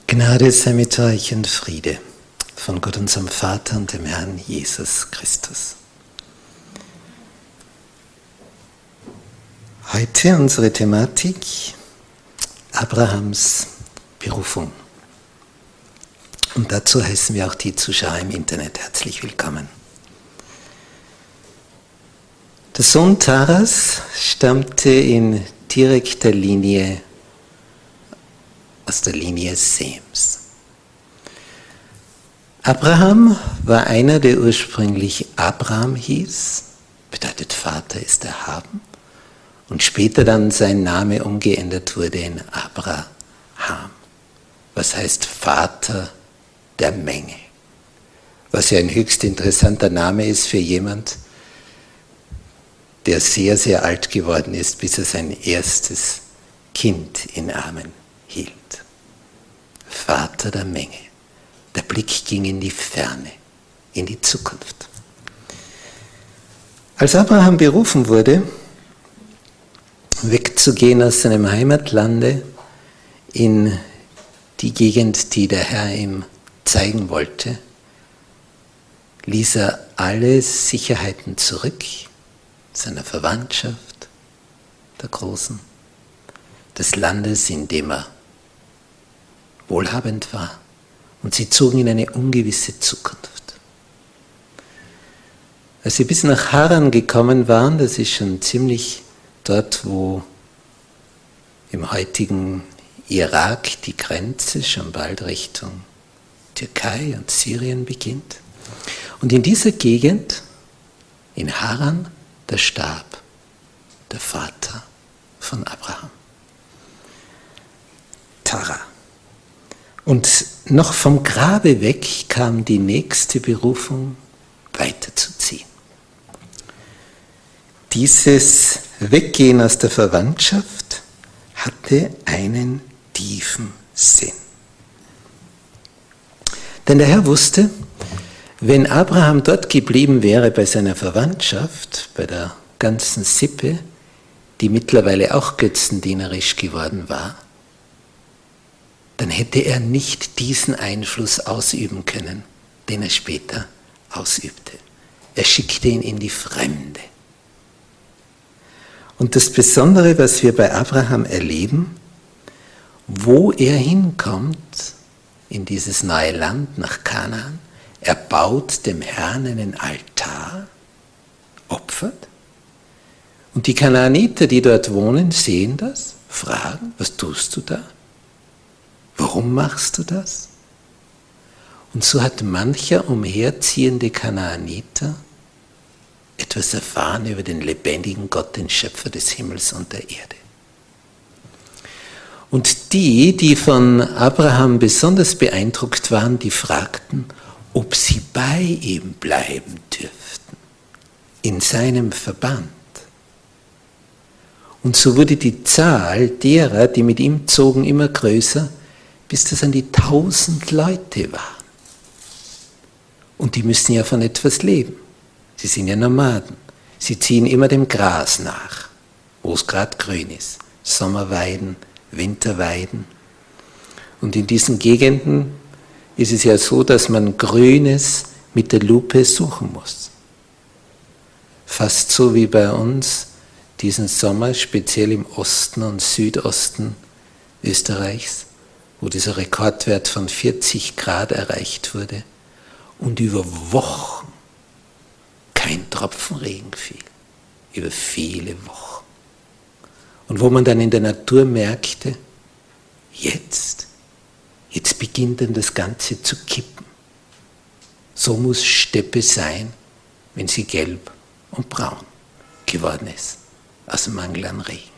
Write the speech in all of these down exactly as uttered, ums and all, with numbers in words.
Gnade sei mit euch und Friede von Gott unserem Vater und dem Herrn Jesus Christus. Heute unsere Thematik: Abrahams Berufung. Und dazu heißen wir auch die Zuschauer im Internet herzlich willkommen. Der Sohn Taras stammte in direkter Linie aus der Linie Sems. Abraham war einer, der ursprünglich Abram hieß, bedeutet Vater ist erhaben, und später dann sein Name umgeändert wurde in Abraham, was heißt Vater der Menge, was ja ein höchst interessanter Name ist für jemand, der sehr, sehr alt geworden ist, bis er sein erstes Kind in Armen hielt. Vater der Menge. Der Blick ging in die Ferne, in die Zukunft. Als Abraham berufen wurde, wegzugehen aus seinem Heimatlande in die Gegend, die der Herr ihm zeigen wollte, ließ er alle Sicherheiten zurück, seiner Verwandtschaft, der Großen, des Landes, in dem er wohlhabend war, und sie zogen in eine ungewisse Zukunft. Als sie bis nach Haran gekommen waren, das ist schon ziemlich dort, wo im heutigen Irak die Grenze schon bald Richtung Türkei und Syrien beginnt. Und in dieser Gegend, in Haran, da starb der Vater von Abraham, Tara. Und noch vom Grabe weg kam die nächste Berufung, weiterzuziehen. Dieses Weggehen aus der Verwandtschaft hatte einen tiefen Sinn. Denn der Herr wusste, wenn Abraham dort geblieben wäre bei seiner Verwandtschaft, bei der ganzen Sippe, die mittlerweile auch götzendienerisch geworden war, dann hätte er nicht diesen Einfluss ausüben können, den er später ausübte. Er schickte ihn in die Fremde. Und das Besondere, was wir bei Abraham erleben, wo er hinkommt, in dieses neue Land, nach Kanaan, er baut dem Herrn einen Altar, opfert, und die Kanaaniter, die dort wohnen, sehen das, fragen, was tust du da? Warum machst du das? Und so hat mancher umherziehende Kanaaniter etwas erfahren über den lebendigen Gott, den Schöpfer des Himmels und der Erde. Und die, die von Abraham besonders beeindruckt waren, die fragten, ob sie bei ihm bleiben dürften, in seinem Verband. Und so wurde die Zahl derer, die mit ihm zogen, immer größer, bis das an die tausend Leute waren. Und die müssen ja von etwas leben. Sie sind ja Nomaden. Sie ziehen immer dem Gras nach, wo es gerade grün ist. Sommerweiden, Winterweiden. Und in diesen Gegenden ist es ja so, dass man Grünes mit der Lupe suchen muss. Fast so wie bei uns diesen Sommer, speziell im Osten und Südosten Österreichs, wo dieser Rekordwert von vierzig Grad erreicht wurde und über Wochen kein Tropfen Regen fiel. Über viele Wochen. Und wo man dann in der Natur merkte, jetzt, jetzt beginnt dann das Ganze zu kippen. So muss Steppe sein, wenn sie gelb und braun geworden ist, aus dem Mangel an Regen.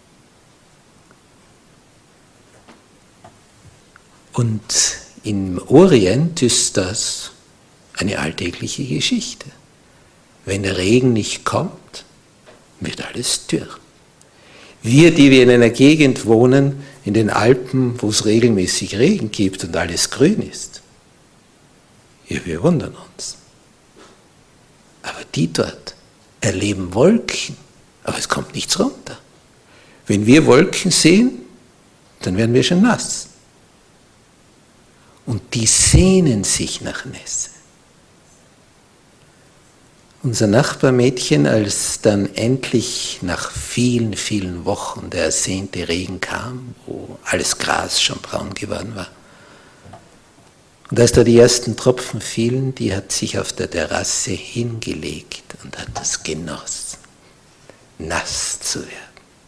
Und im Orient ist das eine alltägliche Geschichte. Wenn der Regen nicht kommt, wird alles dürr. Wir, die wir in einer Gegend wohnen, in den Alpen, wo es regelmäßig Regen gibt und alles grün ist, ja, wir wundern uns. Aber die dort erleben Wolken, aber es kommt nichts runter. Wenn wir Wolken sehen, dann werden wir schon nass. und die sehnen sich nach Nässe. Unser Nachbarmädchen, als dann endlich nach vielen, vielen Wochen der ersehnte Regen kam, wo alles Gras schon braun geworden war, und als da die ersten Tropfen fielen, die hat sich auf der Terrasse hingelegt und hat das genossen, nass zu werden,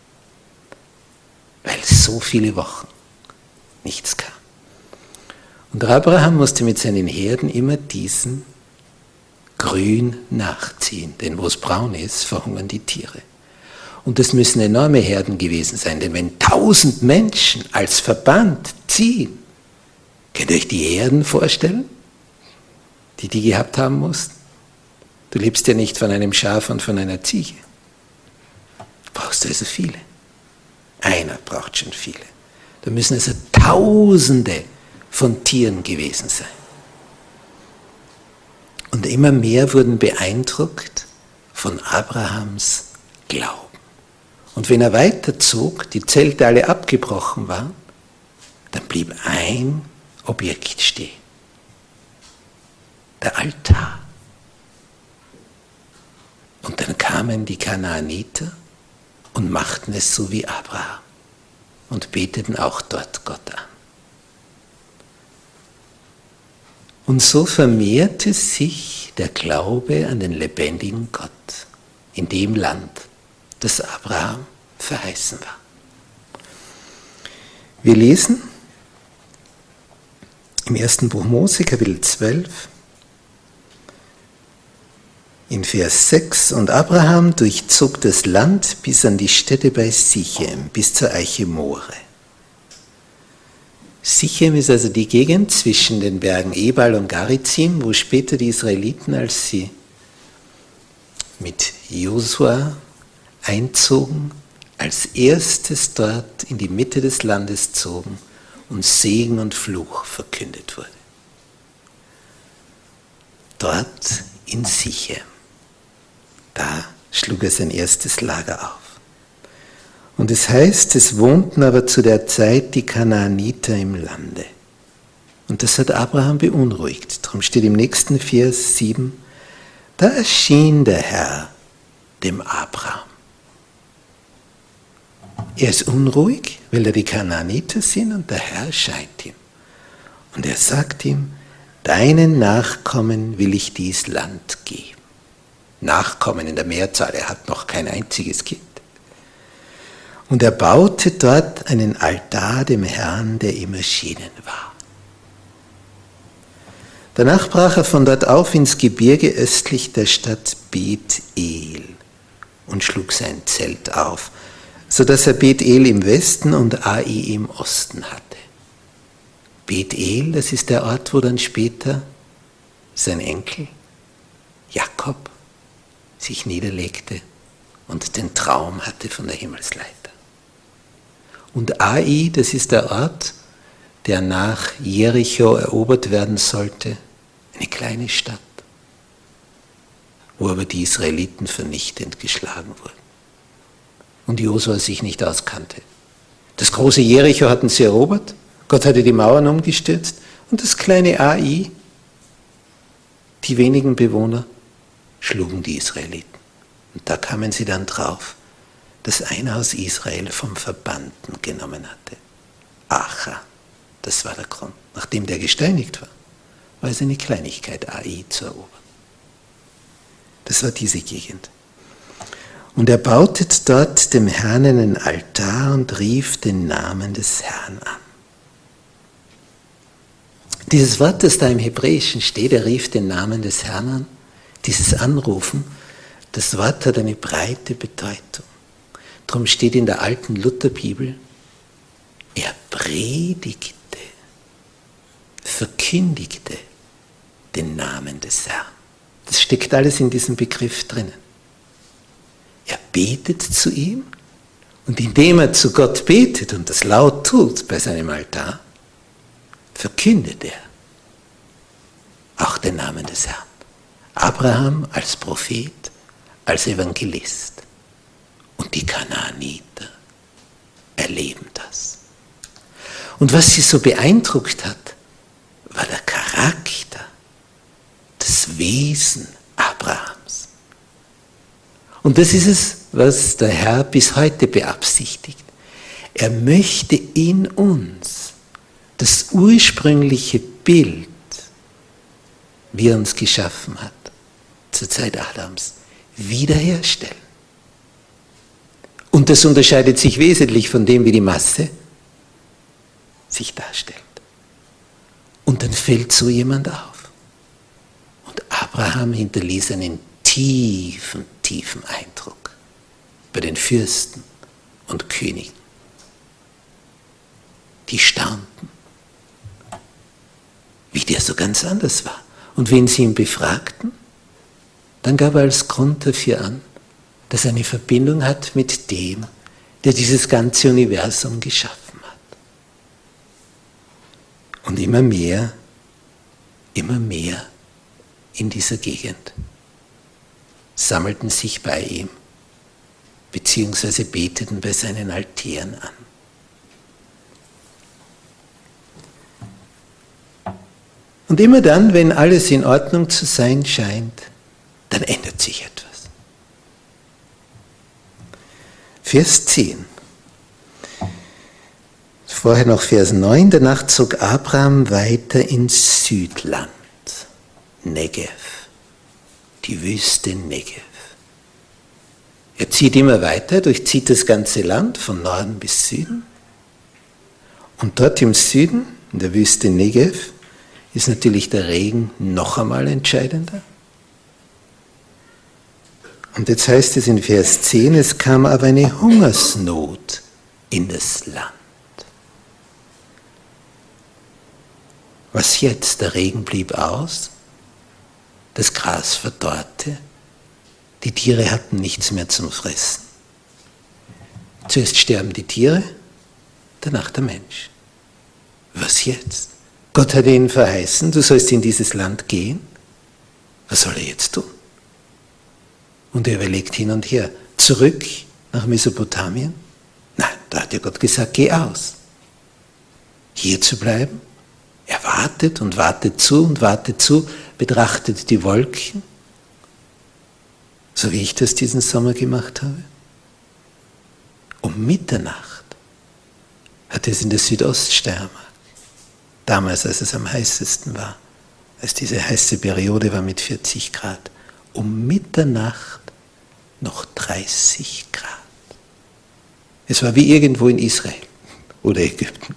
weil so viele Wochen nichts kam. Und Abraham musste mit seinen Herden immer diesen Grün nachziehen, denn wo es braun ist, verhungern die Tiere. Und das müssen enorme Herden gewesen sein, denn wenn tausend Menschen als Verband ziehen, könnt ihr euch die Herden vorstellen, die die gehabt haben mussten? Du lebst ja nicht von einem Schaf und von einer Ziege. Brauchst du also viele. Einer braucht schon viele. Da müssen also Tausende von Tieren gewesen sein. Und immer mehr wurden beeindruckt von Abrahams Glauben. Und wenn er weiterzog, die Zelte alle abgebrochen waren, dann blieb ein Objekt stehen. Der Altar. Und dann kamen die Kanaaniter und machten es so wie Abraham und beteten auch dort Gott an. Und so vermehrte sich der Glaube an den lebendigen Gott in dem Land, das Abraham verheißen war. Wir lesen im ersten Buch Mose, Kapitel zwölf, in Vers sechs, und Abraham durchzog das Land bis an die Stätte bei Sichem, bis zur Eiche More. Sichem ist also die Gegend zwischen den Bergen Ebal und Garizim, wo später die Israeliten, als sie mit Josua einzogen, als erstes dort in die Mitte des Landes zogen und Segen und Fluch verkündet wurde. Dort in Sichem, da schlug er sein erstes Lager auf. Und es heißt, es wohnten aber zu der Zeit die Kanaaniter im Lande. Und das hat Abraham beunruhigt. Darum steht im nächsten Vers sieben, da erschien der Herr dem Abraham. Er ist unruhig, weil da die Kanaaniter sind, und der Herr erscheint ihm. Und er sagt ihm, deinen Nachkommen will ich dies Land geben. Nachkommen in der Mehrzahl, er hat noch kein einziges Kind. Und er baute dort einen Altar dem Herrn, der ihm erschienen war. Danach brach er von dort auf ins Gebirge östlich der Stadt Bet-El und schlug sein Zelt auf, sodass er Bet-El im Westen und Ai im Osten hatte. Bet-El, das ist der Ort, wo dann später sein Enkel Jakob sich niederlegte und den Traum hatte von der Himmelsleiter. Und Ai, das ist der Ort, der nach Jericho erobert werden sollte, eine kleine Stadt, wo aber die Israeliten vernichtend geschlagen wurden und Josua sich nicht auskannte. Das große Jericho hatten sie erobert, Gott hatte die Mauern umgestürzt, und das kleine Ai, die wenigen Bewohner, schlugen die Israeliten. Und da kamen sie dann drauf, dass einer aus Israel vom Verbannten genommen hatte. Acha, das war der Grund. Nachdem der gesteinigt war, war es eine Kleinigkeit, Ai zu erobern. Das war diese Gegend. Und er baute dort dem Herrn einen Altar und rief den Namen des Herrn an. Dieses Wort, das da im Hebräischen steht, er rief den Namen des Herrn an, dieses Anrufen, das Wort hat eine breite Bedeutung. Darum steht in der alten Lutherbibel, er predigte, verkündigte den Namen des Herrn. Das steckt alles in diesem Begriff drinnen. Er betet zu ihm, und indem er zu Gott betet und das laut tut bei seinem Altar, verkündet er auch den Namen des Herrn. Abraham als Prophet, als Evangelist. Und die Kanaaniter erleben das. Und was sie so beeindruckt hat, war der Charakter, das Wesen Abrahams. Und das ist es, was der Herr bis heute beabsichtigt. Er möchte in uns das ursprüngliche Bild, wie er uns geschaffen hat, zur Zeit Adams, wiederherstellen. Und das unterscheidet sich wesentlich von dem, wie die Masse sich darstellt. Und dann fällt so jemand auf. Und Abraham hinterließ einen tiefen, tiefen Eindruck bei den Fürsten und Königen. Die staunten, wie der so ganz anders war. Und wenn sie ihn befragten, dann gab er als Grund dafür an, dass er eine Verbindung hat mit dem, der dieses ganze Universum geschaffen hat. Und immer mehr, immer mehr in dieser Gegend sammelten sich bei ihm, beziehungsweise beteten bei seinen Altären an. Und immer dann, wenn alles in Ordnung zu sein scheint, dann ändert sich etwas. Vers zehn. Vorher noch Vers neun. Danach zog Abraham weiter ins Südland, Negev, die Wüste Negev. Er zieht immer weiter, durchzieht das ganze Land von Norden bis Süden. Und dort im Süden, in der Wüste Negev, ist natürlich der Regen noch einmal entscheidender. Und jetzt heißt es in Vers zehn, es kam aber eine Hungersnot in das Land. Was jetzt? Der Regen blieb aus, das Gras verdorrte, die Tiere hatten nichts mehr zum Fressen. Zuerst sterben die Tiere, danach der Mensch. Was jetzt? Gott hat ihnen verheißen, du sollst in dieses Land gehen. Was soll er jetzt tun? Und er überlegt hin und her. Zurück nach Mesopotamien? Nein, da hat ja Gott gesagt, geh aus. Hier zu bleiben? Er wartet und wartet zu und wartet zu, betrachtet die Wolken, so wie ich das diesen Sommer gemacht habe. Um Mitternacht hat er es in der Südoststeiermark, damals, als es am heißesten war, als diese heiße Periode war mit vierzig Grad, um Mitternacht noch dreißig Grad. Es war wie irgendwo in Israel oder Ägypten.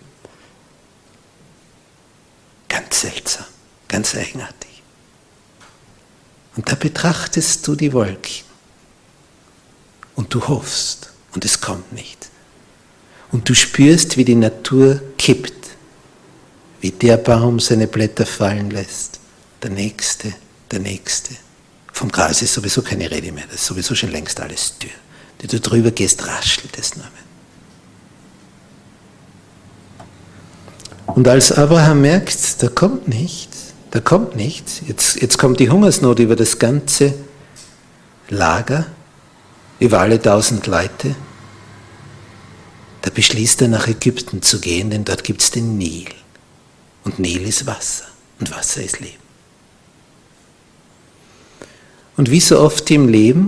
Ganz seltsam, ganz eigenartig. Und da betrachtest du die Wolken und du hoffst und es kommt nicht. Und du spürst, wie die Natur kippt, wie der Baum seine Blätter fallen lässt, der nächste, der nächste. Vom Gras ist sowieso keine Rede mehr, das ist sowieso schon längst alles dürr. Wenn du drüber gehst, raschelt es nur mehr. Und als Abraham merkt, da kommt nichts, da kommt nichts, jetzt, jetzt kommt die Hungersnot über das ganze Lager, über alle tausend Leute, da beschließt er, nach Ägypten zu gehen, denn dort gibt es den Nil. Und Nil ist Wasser und Wasser ist Leben. Und wie so oft im Leben,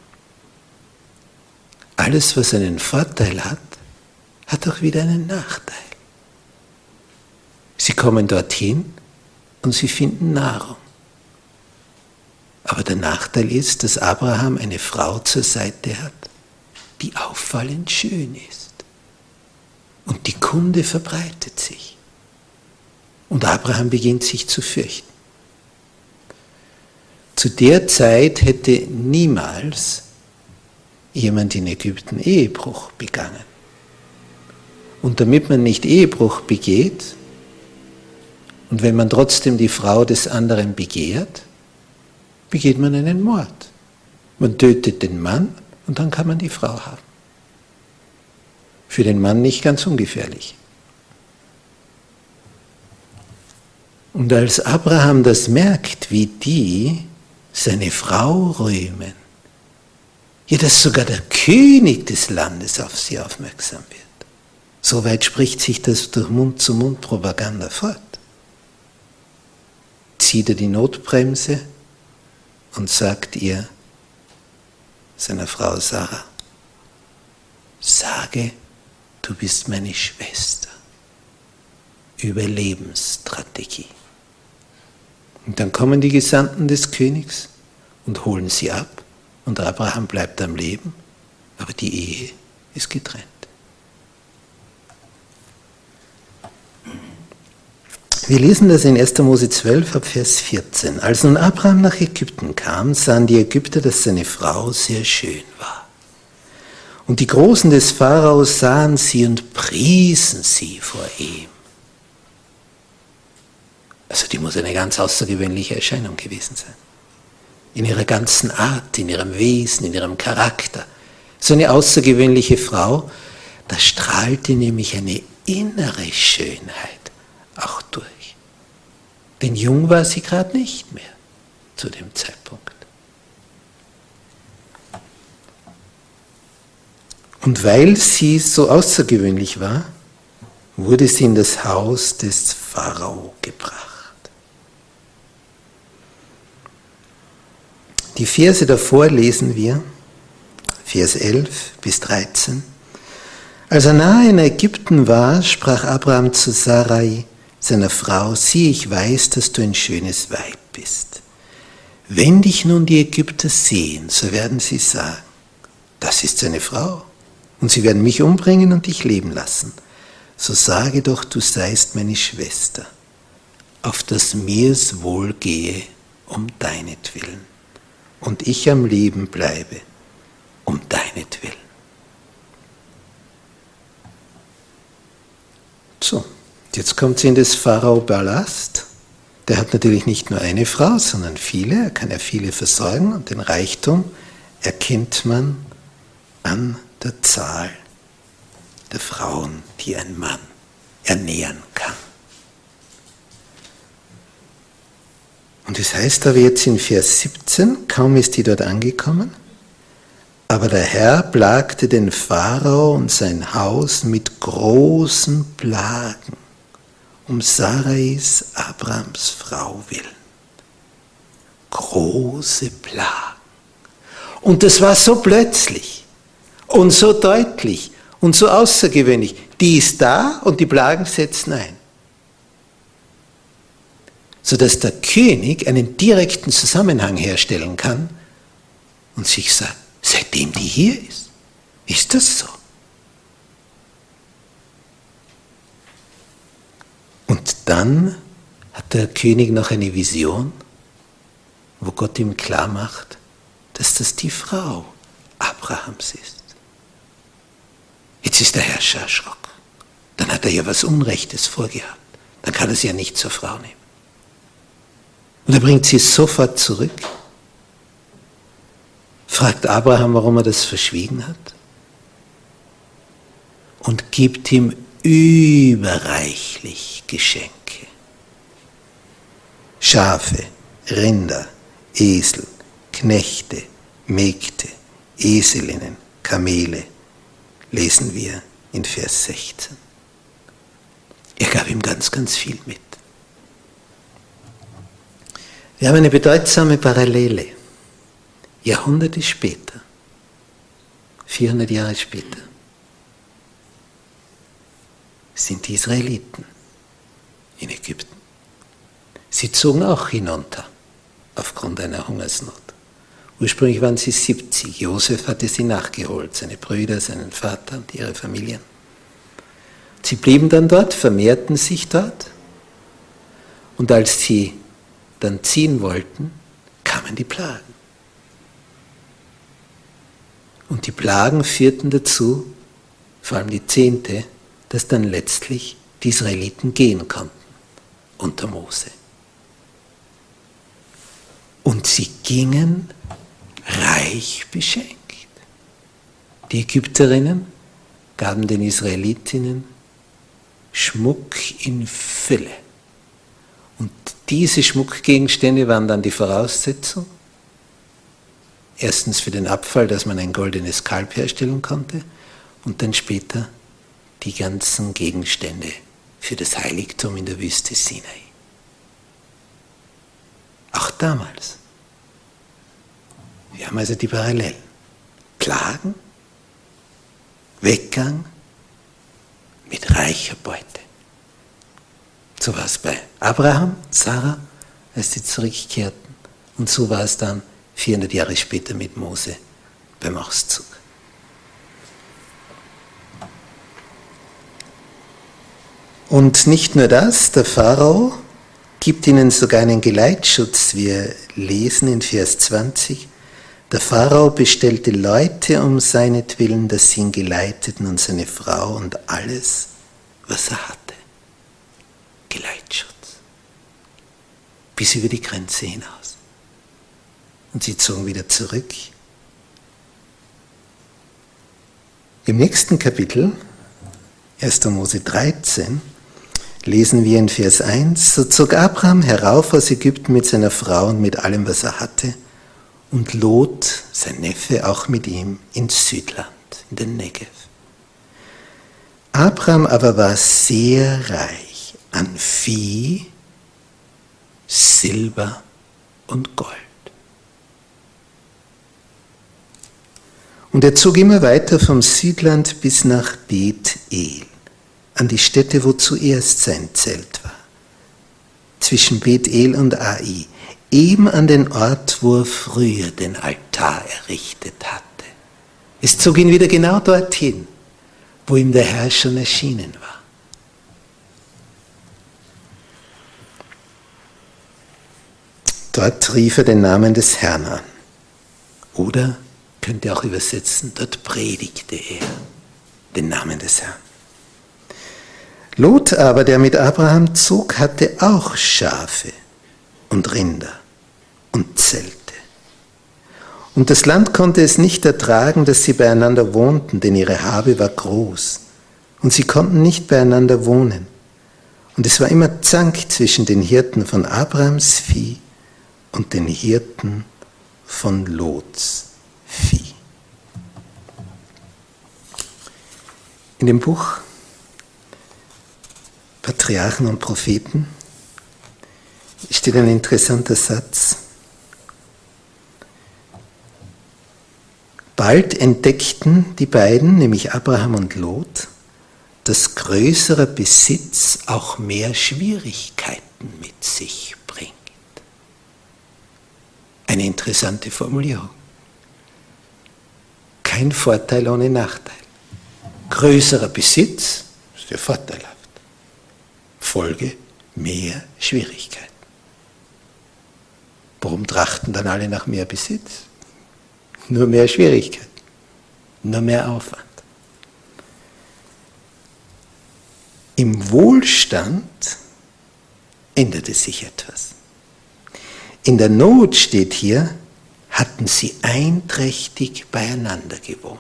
alles, was einen Vorteil hat, hat auch wieder einen Nachteil. Sie kommen dorthin und sie finden Nahrung. Aber der Nachteil ist, dass Abraham eine Frau zur Seite hat, die auffallend schön ist. Und die Kunde verbreitet sich. Und Abraham beginnt sich zu fürchten. Zu der Zeit hätte niemals jemand in Ägypten Ehebruch begangen. Und damit man nicht Ehebruch begeht, und wenn man trotzdem die Frau des anderen begehrt, begeht man einen Mord. Man tötet den Mann und dann kann man die Frau haben. Für den Mann nicht ganz ungefährlich. Und als Abraham das merkt, wie die seine Frau rühmen, ja, dass sogar der König des Landes auf sie aufmerksam wird. Soweit spricht sich das durch Mund-zu-Mund-Propaganda fort. zieht er die Notbremse und sagt ihr, seiner Frau Sarah, sage, du bist meine Schwester. Überlebensstrategie. Und dann kommen die Gesandten des Königs und holen sie ab und Abraham bleibt am Leben, aber die Ehe ist getrennt. Wir lesen das in erster Mose zwölf ab Vers vierzehn. Als nun Abraham nach Ägypten kam, sahen die Ägypter, dass seine Frau sehr schön war. Und die Großen des Pharaos sahen sie und priesen sie vor ihm. Also die muss eine ganz außergewöhnliche Erscheinung gewesen sein. In ihrer ganzen Art, in ihrem Wesen, in ihrem Charakter. So eine außergewöhnliche Frau, da strahlte nämlich eine innere Schönheit auch durch. Denn jung war sie gerade nicht mehr zu dem Zeitpunkt. Und weil sie so außergewöhnlich war, wurde sie in das Haus des Pharao gebracht. Die Verse davor lesen wir, Vers elf bis dreizehn. Als er nahe in Ägypten war, sprach Abraham zu Sarai, seiner Frau, sieh, ich weiß, dass du ein schönes Weib bist. Wenn dich nun die Ägypter sehen, so werden sie sagen, das ist seine Frau, und sie werden mich umbringen und dich leben lassen. So sage doch, du seist meine Schwester, auf dass mir's wohl gehe um deinetwillen, und ich am Leben bleibe um deinetwillen. So, jetzt kommt sie in das Pharao-Palast. Der hat natürlich nicht nur eine Frau, sondern viele. Er kann ja viele versorgen und den Reichtum erkennt man an der Zahl der Frauen, die ein Mann ernähren kann. Und es heißt aber jetzt in Vers siebzehn, kaum ist die dort angekommen, aber der Herr plagte den Pharao und sein Haus mit großen Plagen, um Sarais, Abrams Frau willen. Große Plagen. Und das war so plötzlich und so deutlich und so außergewöhnlich. Die ist da und die Plagen setzen ein. Sodass der König einen direkten Zusammenhang herstellen kann und sich sagt, seitdem die hier ist, ist das so. Und dann hat der König noch eine Vision, wo Gott ihm klar macht, dass das die Frau Abrahams ist. Jetzt ist der Herrscher erschrocken. Dann hat er ja was Unrechtes vorgehabt. Dann kann er sie ja nicht zur Frau nehmen. Und er bringt sie sofort zurück, fragt Abraham, warum er das verschwiegen hat, und gibt ihm überreichlich Geschenke. Schafe, Rinder, Esel, Knechte, Mägde, Eselinnen, Kamele, lesen wir in Vers sechzehn. Er gab ihm ganz, ganz viel mit. Wir haben eine bedeutsame Parallele. Jahrhunderte später, vierhundert Jahre später, sind die Israeliten in Ägypten. Sie zogen auch hinunter aufgrund einer Hungersnot. Ursprünglich waren sie siebzig. Josef hatte sie nachgeholt, seine Brüder, seinen Vater und ihre Familien. Sie blieben dann dort, vermehrten sich dort, und als sie dann ziehen wollten, kamen die Plagen. Und die Plagen führten dazu, vor allem die zehnte, dass dann letztlich die Israeliten gehen konnten unter Mose. Und sie gingen reich beschenkt. Die Ägypterinnen gaben den Israelitinnen Schmuck in Fülle. Und diese Schmuckgegenstände waren dann die Voraussetzung, erstens für den Abfall, dass man ein goldenes Kalb herstellen konnte, und dann später die ganzen Gegenstände für das Heiligtum in der Wüste Sinai. damals. Wir haben also die Parallelen. Plagen, Weggang mit reicher Beute. So war es bei Abraham, Sarah, als sie zurückkehrten. Und so war es dann vierhundert Jahre später mit Mose beim Auszug. Und nicht nur das, der Pharao gibt ihnen sogar einen Geleitschutz. Wir lesen in Vers zwanzig, der Pharao bestellte Leute um seinetwillen, dass sie ihn geleiteten und seine Frau und alles, was er hatte. Geleitschutz. Bis über die Grenze hinaus. Und sie zogen wieder zurück. Im nächsten Kapitel, erster Mose dreizehn, lesen wir in Vers eins, so zog Abraham herauf aus Ägypten mit seiner Frau und mit allem, was er hatte, und Lot, sein Neffe, auch mit ihm ins Südland, in den Negev. Abraham aber war sehr reich an Vieh, Silber und Gold. Und er zog immer weiter vom Südland bis nach Bet-El, an die Stätte, wo zuerst sein Zelt war, zwischen Bet-El und Ai, eben an den Ort, wo er früher den Altar errichtet hatte. Es zog ihn wieder genau dorthin, wo ihm der Herr schon erschienen war. Dort rief er den Namen des Herrn an. Oder, könnt ihr auch übersetzen, dort predigte er den Namen des Herrn. Lot aber, der mit Abraham zog, hatte auch Schafe und Rinder und Zelte. Und das Land konnte es nicht ertragen, dass sie beieinander wohnten, denn ihre Habe war groß. Und sie konnten nicht beieinander wohnen. Und es war immer Zank zwischen den Hirten von Abrahams Vieh und den Hirten von Lots Vieh. In dem Buch Patriarchen und Propheten steht ein interessanter Satz. Bald entdeckten die beiden, nämlich Abraham und Lot, dass größerer Besitz auch mehr Schwierigkeiten mit sich bringt. Eine interessante Formulierung. Kein Vorteil ohne Nachteil. Größerer Besitz ist ja vorteilhaft. Folge mehr Schwierigkeiten. Warum trachten dann alle nach mehr Besitz? Nur mehr Schwierigkeiten, nur mehr Aufwand. Im Wohlstand änderte sich etwas. In der Not steht hier, hatten sie einträchtig beieinander gewohnt.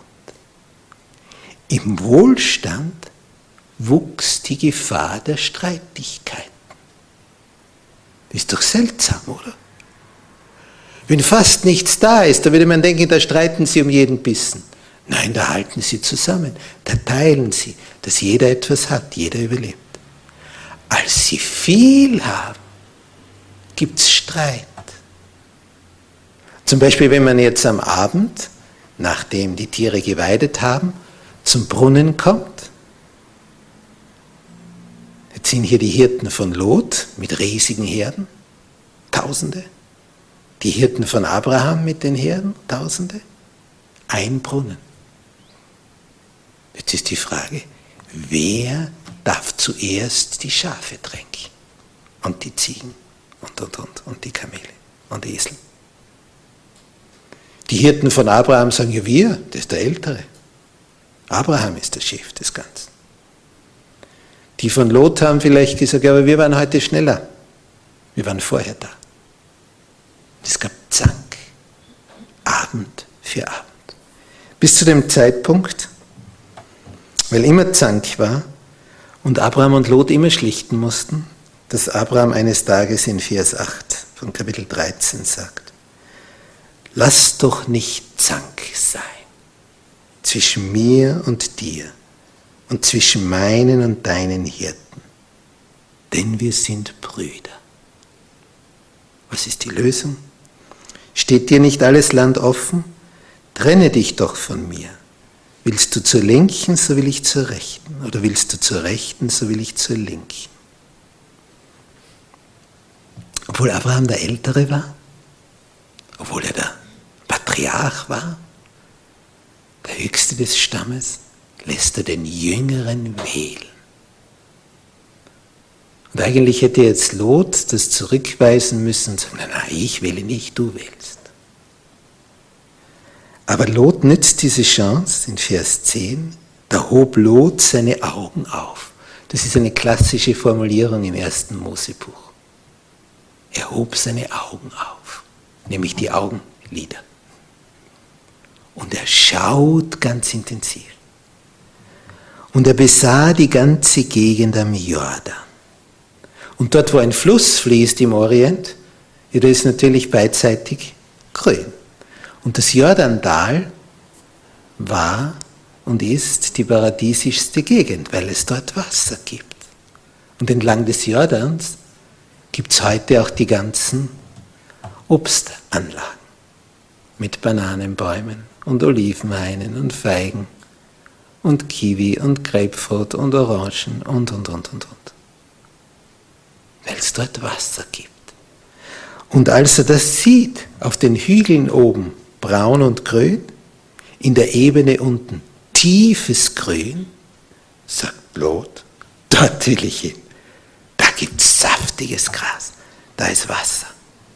Im Wohlstand wuchs die Gefahr der Streitigkeiten. Ist doch seltsam, oder? Wenn fast nichts da ist, da würde man denken, da streiten sie um jeden Bissen. Nein, da halten sie zusammen, da teilen sie, dass jeder etwas hat, jeder überlebt. Als sie viel haben, gibt es Streit. Zum Beispiel, wenn man jetzt am Abend, nachdem die Tiere geweidet haben, zum Brunnen kommt. Jetzt sind hier die Hirten von Lot mit riesigen Herden, Tausende. Die Hirten von Abraham mit den Herden, Tausende. Ein Brunnen. Jetzt ist die Frage, wer darf zuerst die Schafe tränken? Und die Ziegen und, und, und, und die Kamele und die Esel. Die Hirten von Abraham sagen, ja wir, das ist der Ältere. Abraham ist der Chef des Ganzen. Die von Lot haben vielleicht gesagt, ja, aber wir waren heute schneller. Wir waren vorher da. Es gab Zank, Abend für Abend. Bis zu dem Zeitpunkt, weil immer Zank war und Abraham und Lot immer schlichten mussten, dass Abraham eines Tages in Vers acht von Kapitel dreizehn sagt, lass doch nicht Zank sein zwischen mir und dir und zwischen meinen und deinen Hirten, denn wir sind Brüder. Was ist die Lösung? Steht dir nicht alles Land offen? Trenne dich doch von mir. Willst du zur Linken, so will ich zur Rechten. Oder willst du zur Rechten, so will ich zur Linken. Obwohl Abraham der Ältere war, obwohl er der Patriarch war, der Höchste des Stammes, lässt er den Jüngeren wählen. Und eigentlich hätte jetzt Lot das zurückweisen müssen und sagen, nein, nein, ich wähle nicht, du wählst. Aber Lot nützt diese Chance in Vers zehn, da hob Lot seine Augen auf. Das ist eine klassische Formulierung im ersten Mosebuch. Er hob seine Augen auf, nämlich die Augenlider. Und er schaut ganz intensiv. Und er besah die ganze Gegend am Jordan. Und dort, wo ein Fluss fließt im Orient, ja, da ist natürlich beidseitig grün. Und das Jordantal war und ist die paradiesischste Gegend, weil es dort Wasser gibt. Und entlang des Jordans gibt es heute auch die ganzen Obstanlagen mit Bananenbäumen und Olivenhainen und Feigen und Kiwi und Grapefruit und Orangen und, und, und, und, und. Weil es dort Wasser gibt. Und als er das sieht, auf den Hügeln oben braun und grün, in der Ebene unten tiefes Grün, sagt Lot, dort will ich hin. Da gibt es saftiges Gras, da ist Wasser.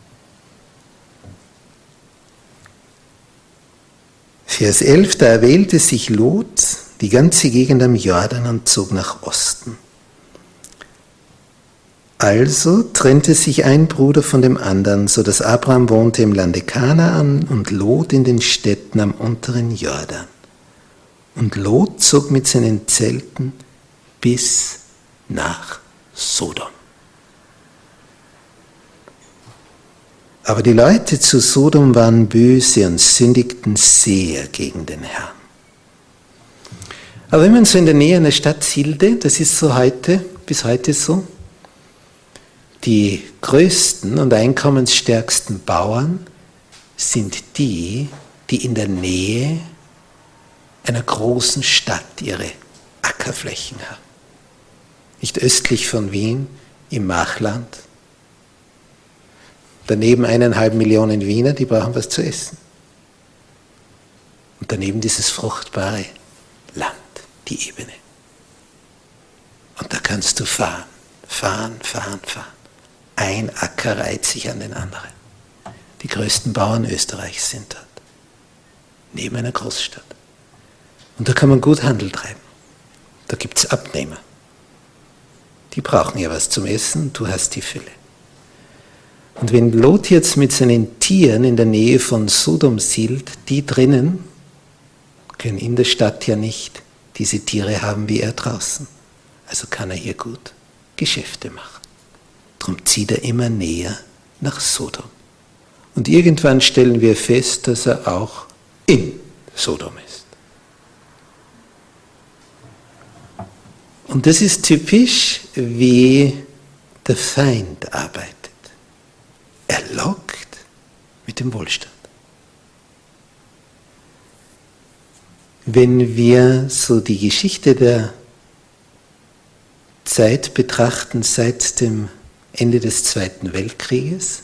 Vers elf, da erwählte sich Lot die ganze Gegend am Jordan und zog nach Osten. Also trennte sich ein Bruder von dem anderen, so dass Abraham wohnte im Lande Kanaan und Lot in den Städten am unteren Jordan. Und Lot zog mit seinen Zelten bis nach Sodom. Aber die Leute zu Sodom waren böse und sündigten sehr gegen den Herrn. Aber wenn man so in der Nähe einer Stadt siedelte, das ist so heute, bis heute so, die größten und einkommensstärksten Bauern sind die, die in der Nähe einer großen Stadt ihre Ackerflächen haben. Nicht östlich von Wien, im Machland. Daneben eineinhalb Millionen Wiener, die brauchen was zu essen. Und daneben dieses fruchtbare Land, die Ebene. Und da kannst du fahren, fahren, fahren, fahren. Ein Acker reiht sich an den anderen. Die größten Bauern Österreichs sind dort, neben einer Großstadt. Und da kann man gut Handel treiben. Da gibt es Abnehmer. Die brauchen ja was zum Essen, du hast die Fülle. Und wenn Lot jetzt mit seinen Tieren in der Nähe von Sodom siedelt, die drinnen können in der Stadt ja nicht diese Tiere haben wie er draußen. Also kann er hier gut Geschäfte machen. Darum zieht er immer näher nach Sodom. Und irgendwann stellen wir fest, dass er auch in Sodom ist. Und das ist typisch, wie der Feind arbeitet. Er lockt mit dem Wohlstand. Wenn wir so die Geschichte der Zeit betrachten seit dem Ende des Zweiten Weltkrieges,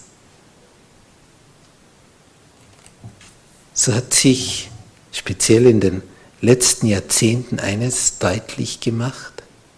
so hat sich speziell in den letzten Jahrzehnten eines deutlich gemacht.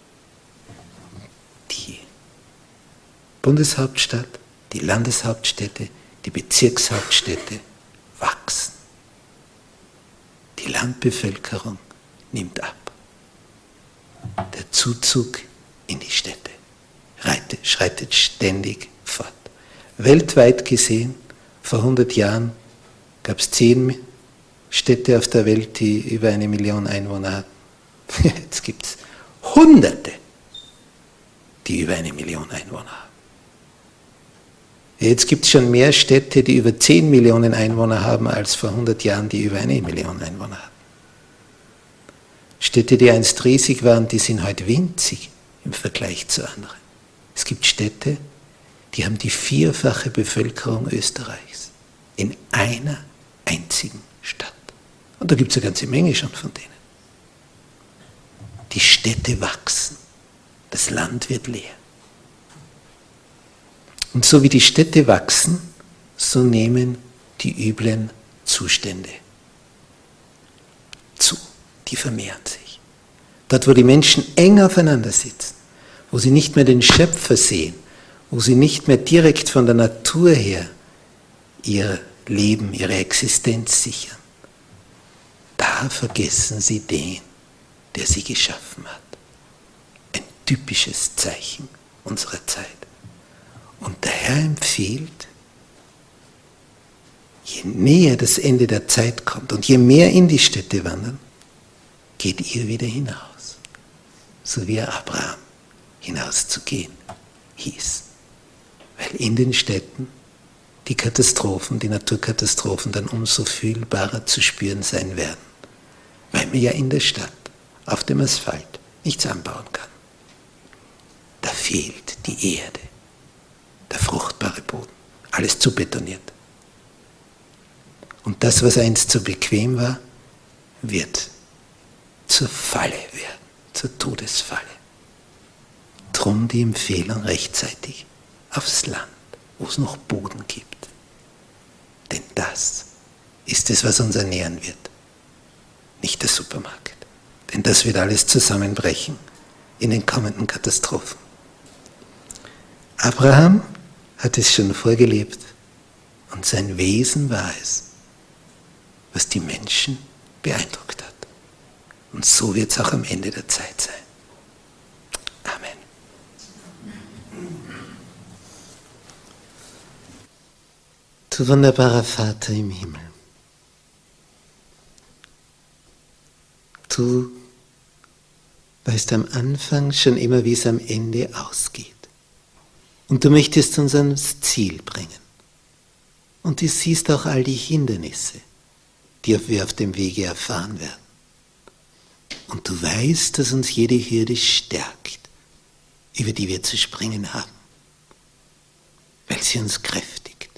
Die Bundeshauptstadt, die Landeshauptstädte, die Bezirkshauptstädte wachsen. Die Landbevölkerung nimmt ab. Der Zuzug in die Städte schreitet ständig fort. Weltweit gesehen, vor hundert Jahren gab es zehn Städte auf der Welt, die über eine Million Einwohner hatten. Jetzt gibt es Hunderte, die über eine Million Einwohner haben. Jetzt gibt es schon mehr Städte, die über zehn Millionen Einwohner haben, als vor hundert Jahren, die über eine Million Einwohner hatten. Städte, die einst riesig waren, die sind heute winzig im Vergleich zu anderen. Es gibt Städte, die haben die vierfache Bevölkerung Österreichs in einer einzigen Stadt. Und da gibt es eine ganze Menge schon von denen. Die Städte wachsen, das Land wird leer. Und so wie die Städte wachsen, so nehmen die üblen Zustände zu, die vermehren sich. Dort, wo die Menschen eng aufeinander sitzen, wo sie nicht mehr den Schöpfer sehen, wo sie nicht mehr direkt von der Natur her ihr Leben, ihre Existenz sichern, da vergessen sie den, der sie geschaffen hat. Ein typisches Zeichen unserer Zeit. Und der Herr empfiehlt, je näher das Ende der Zeit kommt und je mehr in die Städte wandern, geht ihr wieder hinaus. So wie er Abraham hinauszugehen hieß. Weil in den Städten die Katastrophen, die Naturkatastrophen dann umso fühlbarer zu spüren sein werden. Weil man ja in der Stadt auf dem Asphalt nichts anbauen kann. Da fehlt die Erde, der fruchtbare Boden, alles zu betoniert. Und das, was einst so bequem war, wird zur Falle werden, zur Todesfalle. Drum die Empfehlung rechtzeitig aufs Land, wo es noch Boden gibt. Denn das ist es, was uns ernähren wird, nicht der Supermarkt. Denn das wird alles zusammenbrechen in den kommenden Katastrophen. Abraham hat es schon vorgelebt und sein Wesen war es, was die Menschen beeindruckt hat. Und so wird es auch am Ende der Zeit sein. Amen. Du wunderbarer Vater im Himmel, du weißt am Anfang schon immer, wie es am Ende ausgeht. Und du möchtest uns ans Ziel bringen. Und du siehst auch all die Hindernisse, die wir auf dem Wege erfahren werden. Und du weißt, dass uns jede Hürde stärkt, über die wir zu springen haben, weil sie uns kräftigt.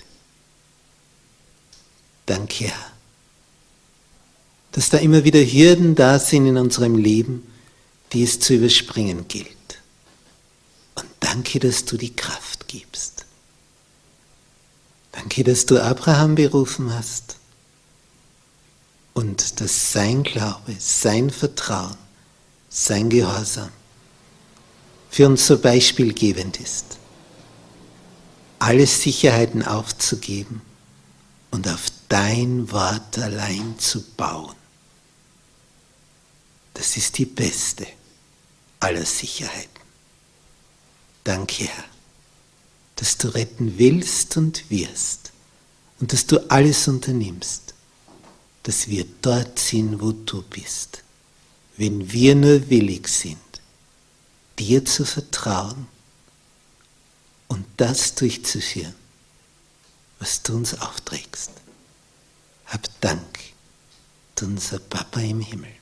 Danke, Herr, dass da immer wieder Hürden da sind in unserem Leben, die es zu überspringen gilt. Und danke, dass du die Kraft gibst. Danke, dass du Abraham berufen hast und dass sein Glaube, sein Vertrauen, sein Gehorsam für uns so beispielgebend ist, alle Sicherheiten aufzugeben und auf dein Wort allein zu bauen. Das ist die beste aller Sicherheiten. Danke, Herr, dass du retten willst und wirst und dass du alles unternimmst, dass wir dort sind, wo du bist, wenn wir nur willig sind, dir zu vertrauen und das durchzuführen, was du uns aufträgst. Hab Dank, du unser Papa im Himmel.